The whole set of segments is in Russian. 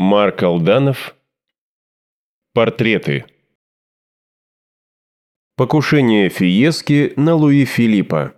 Марк Алданов. Портреты. Покушение Фиески на Луи Филиппа.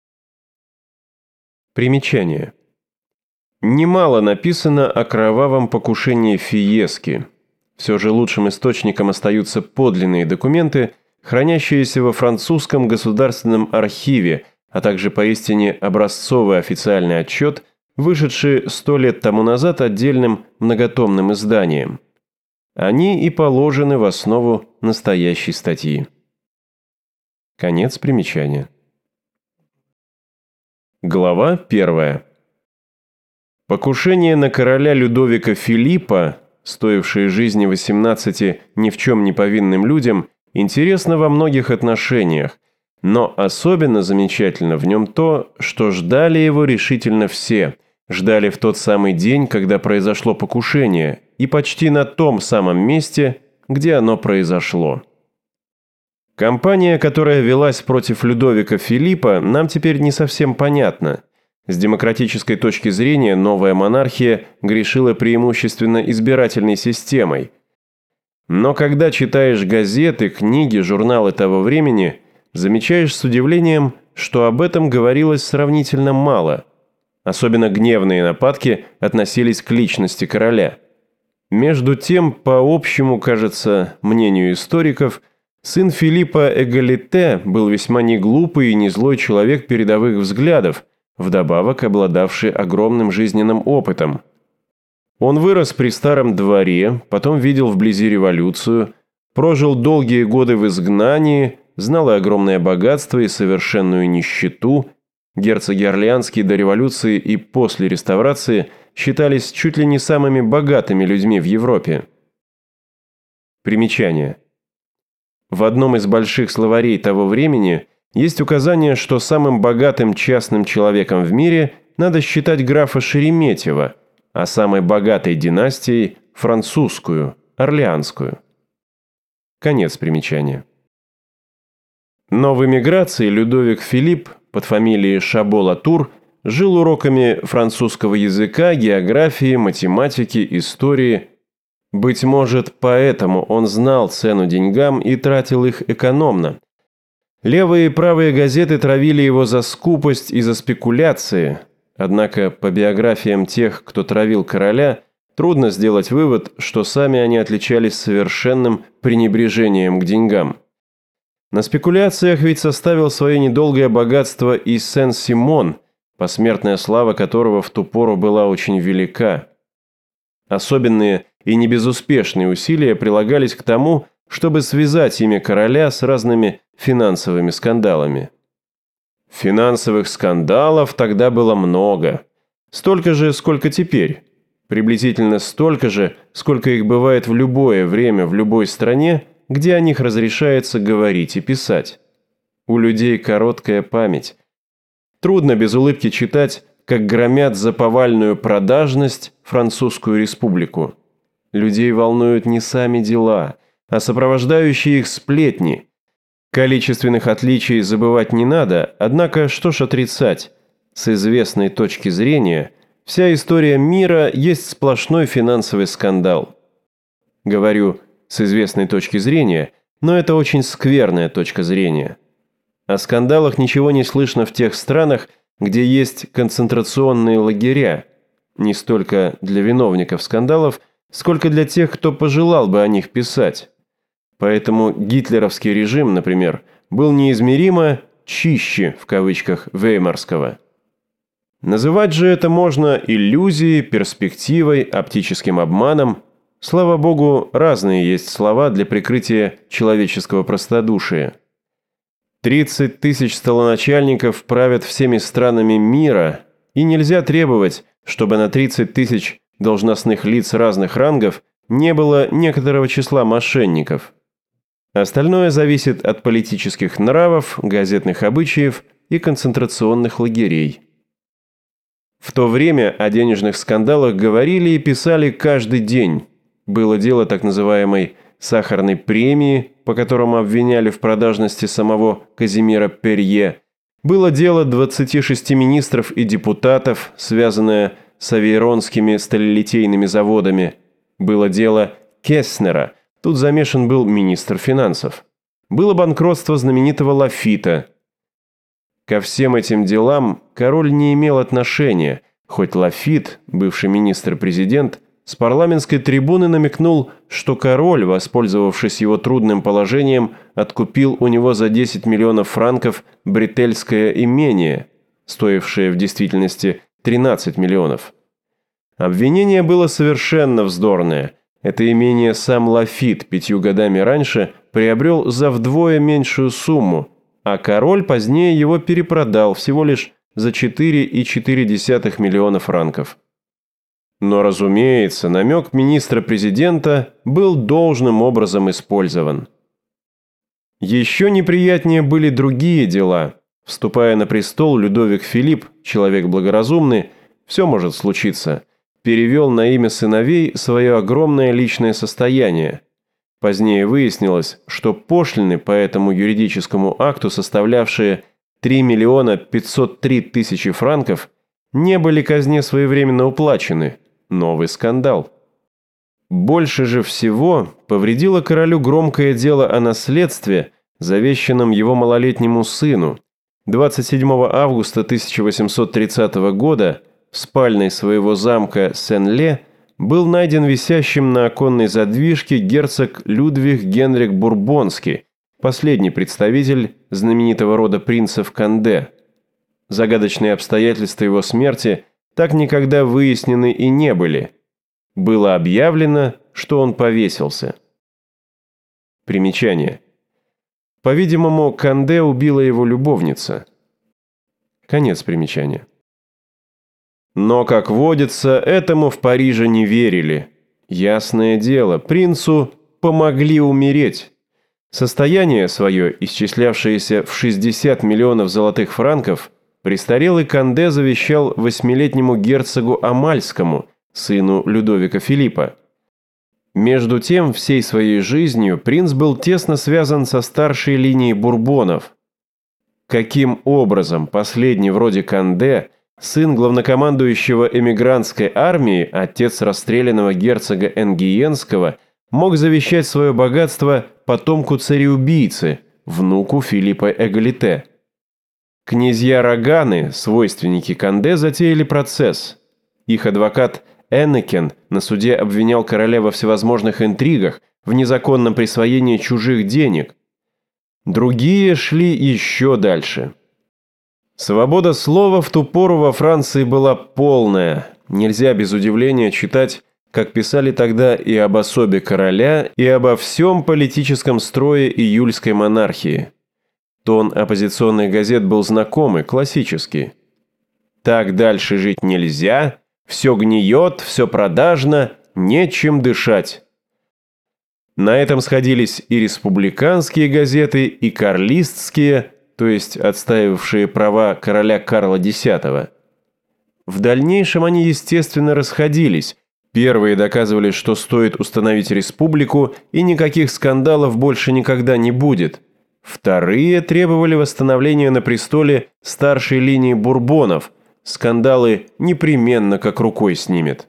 Примечание. Немало написано о кровавом покушении Фиески. Все же лучшим источником остаются подлинные документы, хранящиеся во французском государственном архиве, а также поистине образцовый официальный отчет, вышедший 100 лет тому назад отдельным многотомным изданием. Они и положены в основу настоящей статьи. Конец примечания. Глава 1. Покушение на короля Людовика Филиппа, стоившее жизни 18 ни в чем не повинным людям, интересно во многих отношениях, но особенно замечательно в нем то, что ждали его решительно все, ждали в тот самый день, когда произошло покушение, и почти на том самом месте, где оно произошло. Кампания, которая велась против Людовика Филиппа, нам теперь не совсем понятна. С демократической точки зрения новая монархия грешила преимущественно избирательной системой. Но когда читаешь газеты, книги, журналы того времени, замечаешь с удивлением, что об этом говорилось сравнительно мало. Особенно гневные нападки относились к личности короля. Между тем, по общему, кажется, мнению историков, сын Филиппа Эгалите был весьма неглупый и не злой человек передовых взглядов, вдобавок обладавший огромным жизненным опытом. Он вырос при старом дворе, потом видел вблизи революцию, прожил долгие годы в изгнании, знал и огромное богатство, и совершенную нищету. Герцоги Орлеанские до революции и после реставрации считались чуть ли не самыми богатыми людьми в Европе. Примечание. В одном из больших словарей того времени есть указание, что самым богатым частным человеком в мире надо считать графа Шереметьева, а самой богатой династией – французскую, Орлеанскую. Конец примечания. Но в эмиграции Людовик Филипп под фамилией Шабо-Латур жил уроками французского языка, географии, математики, истории. Быть может, поэтому он знал цену деньгам и тратил их экономно. Левые и правые газеты травили его за скупость и за спекуляции, однако по биографиям тех, кто травил короля, трудно сделать вывод, что сами они отличались совершенным пренебрежением к деньгам. На спекуляциях ведь составил свое недолгое богатство и Сен-Симон, посмертная слава которого в ту пору была очень велика. Особенные и небезуспешные усилия прилагались к тому, чтобы связать имя короля с разными финансовыми скандалами. Финансовых скандалов тогда было много. Столько же, сколько теперь. Приблизительно столько же, сколько их бывает в любое время в любой стране, где о них разрешается говорить и писать. У людей короткая память. Трудно без улыбки читать, как громят за повальную продажность Французскую республику. Людей волнуют не сами дела, а сопровождающие их сплетни. Количественных отличий забывать не надо, однако что ж отрицать? С известной точки зрения, вся история мира есть сплошной финансовый скандал. Говорю «с известной точки зрения», но это очень скверная точка зрения. О скандалах ничего не слышно в тех странах, где есть концентрационные лагеря, не столько для виновников скандалов, сколько для тех, кто пожелал бы о них писать. Поэтому гитлеровский режим, например, был неизмеримо «чище» в кавычках Веймарского. Называть же это можно иллюзией, перспективой, оптическим обманом. Слава богу, разные есть слова для прикрытия человеческого простодушия. 30 тысяч столоначальников правят всеми странами мира, и нельзя требовать, чтобы на 30 тысяч должностных лиц разных рангов не было некоторого числа мошенников. Остальное зависит от политических нравов, газетных обычаев и концентрационных лагерей. В то время о денежных скандалах говорили и писали каждый день. Было дело так называемой «сахарной премии», по которому обвиняли в продажности самого Казимира Перье. Было дело 26 министров и депутатов, связанное с авейронскими сталелитейными заводами. Было дело Кеснера, тут замешан был министр финансов. Было банкротство знаменитого Лафита. Ко всем этим делам король не имел отношения, хоть Лафит, бывший министр-президент, с парламентской трибуны намекнул, что король, воспользовавшись его трудным положением, откупил у него за 10 миллионов франков бретельское имение, стоившее в действительности 13 миллионов. Обвинение было совершенно вздорное. Это имение сам Лафит 5 годами раньше приобрел за вдвое меньшую сумму, а король позднее его перепродал всего лишь за 4,4 миллиона франков. Но, разумеется, намек министра-президента был должным образом использован. Еще неприятнее были другие дела. Вступая на престол, Людовик Филипп, человек благоразумный, все может случиться, перевел на имя сыновей свое огромное личное состояние. Позднее выяснилось, что пошлины по этому юридическому акту, составлявшие 3 миллиона 503 тысячи франков, не были казне своевременно уплачены. Новый скандал. Больше же всего повредило королю громкое дело о наследстве, завещанном его малолетнему сыну. 27 августа 1830 года в спальной своего замка Сен-Ле был найден висящим на оконной задвижке герцог Людвиг Генрих Бурбонский, последний представитель знаменитого рода принцев Конде. Загадочные обстоятельства его смерти так никогда выяснены и не были. Было объявлено, что он повесился. Примечание. По-видимому, Конде убила его любовница. Конец примечания. Но, как водится, этому в Париже не верили. Ясное дело, принцу помогли умереть. Состояние свое, исчислявшееся в 60 миллионов золотых франков, престарелый Конде завещал 8-летнему герцогу Амальскому, сыну Людовика Филиппа. Между тем, всей своей жизнью принц был тесно связан со старшей линией Бурбонов. Каким образом последний вроде Конде, сын главнокомандующего эмигрантской армии, отец расстрелянного герцога Энгиенского, мог завещать свое богатство потомку цареубийцы, внуку Филиппа Эгалите? Князья Роганы, свойственники Конде, затеяли процесс. Их адвокат Эннекен на суде обвинял короля во всевозможных интригах, в незаконном присвоении чужих денег. Другие шли еще дальше. Свобода слова в ту пору во Франции была полная. Нельзя без удивления читать, как писали тогда и об особе короля, и обо всем политическом строе июльской монархии. Тон оппозиционных газет был знакомый, классический. «Так дальше жить нельзя, все гниет, все продажно, нечем дышать». На этом сходились и республиканские газеты, и карлистские, то есть отстаивавшие права короля Карла X. В дальнейшем они, естественно, расходились. Первые доказывали, что стоит установить республику, и никаких скандалов больше никогда не будет. Вторые требовали восстановления на престоле старшей линии Бурбонов. Скандалы непременно как рукой снимет.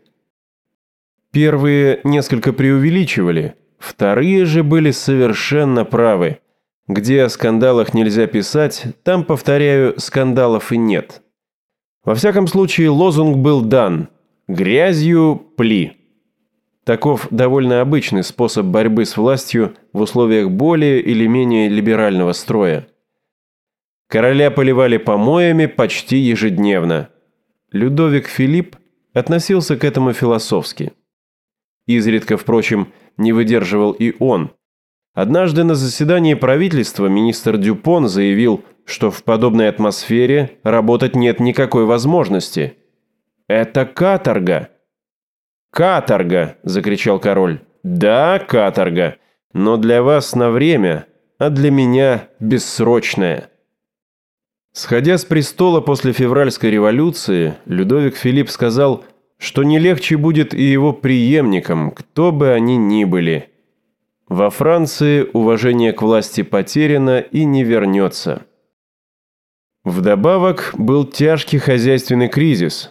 Первые несколько преувеличивали, вторые же были совершенно правы. Где о скандалах нельзя писать, там, повторяю, скандалов и нет. Во всяком случае, лозунг был дан «Грязью пли». Таков довольно обычный способ борьбы с властью в условиях более или менее либерального строя. Короля поливали помоями почти ежедневно. Людовик Филипп относился к этому философски. Изредка, впрочем, не выдерживал и он. Однажды на заседании правительства министр Дюпон заявил, что в подобной атмосфере работать нет никакой возможности. «Это каторга!» «Каторга!» – закричал король. «Да, каторга, но для вас на время, а для меня бессрочная». Сходя с престола после февральской революции, Людовик Филипп сказал, что не легче будет и его преемникам, кто бы они ни были. Во Франции уважение к власти потеряно и не вернется. Вдобавок был тяжкий хозяйственный кризис.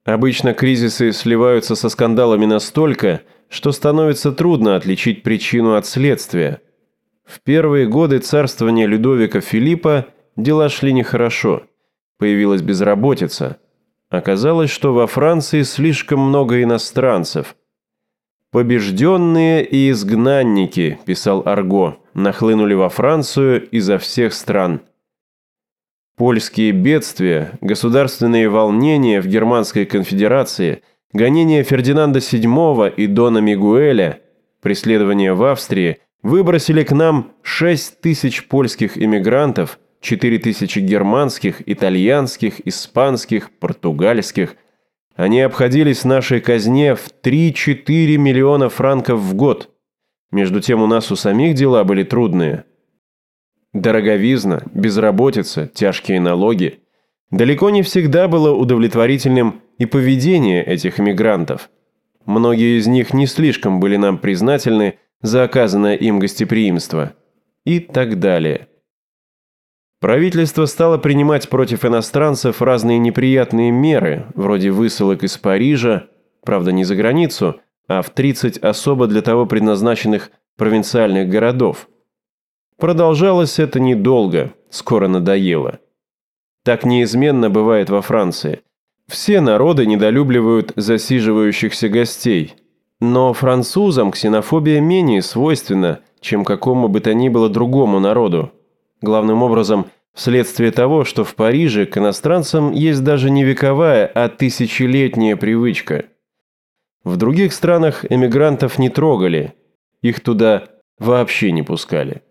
Обычно кризисы сливаются со скандалами настолько, что становится трудно отличить причину от следствия. В первые годы царствования Людовика Филиппа дела шли нехорошо. Появилась безработица. Оказалось, что во Франции слишком много иностранцев. «Побежденные и изгнанники», – писал Арго, – нахлынули во Францию изо всех стран. Польские бедствия, государственные волнения в Германской конфедерации, гонения Фердинанда VII и Дона Мигуэля, преследования в Австрии выбросили к нам 6 тысяч польских эмигрантов, 4 тысячи германских, итальянских, испанских, португальских. Они обходились нашей казне в 3-4 миллиона франков в год. Между тем у нас у самих дела были трудные. Дороговизна, безработица, тяжкие налоги. Далеко не всегда было удовлетворительным и поведение этих эмигрантов. Многие из них не слишком были нам признательны за оказанное им гостеприимство. И так далее. Правительство стало принимать против иностранцев разные неприятные меры, вроде высылок из Парижа, правда не за границу, а в 30 особо для того предназначенных провинциальных городов. Продолжалось это недолго, скоро надоело. Так неизменно бывает во Франции. Все народы недолюбливают засиживающихся гостей. Но французам ксенофобия менее свойственна, чем какому бы то ни было другому народу. Главным образом, вследствие того, что в Париже к иностранцам есть даже не вековая, а тысячелетняя привычка. В других странах эмигрантов не трогали, их туда вообще не пускали.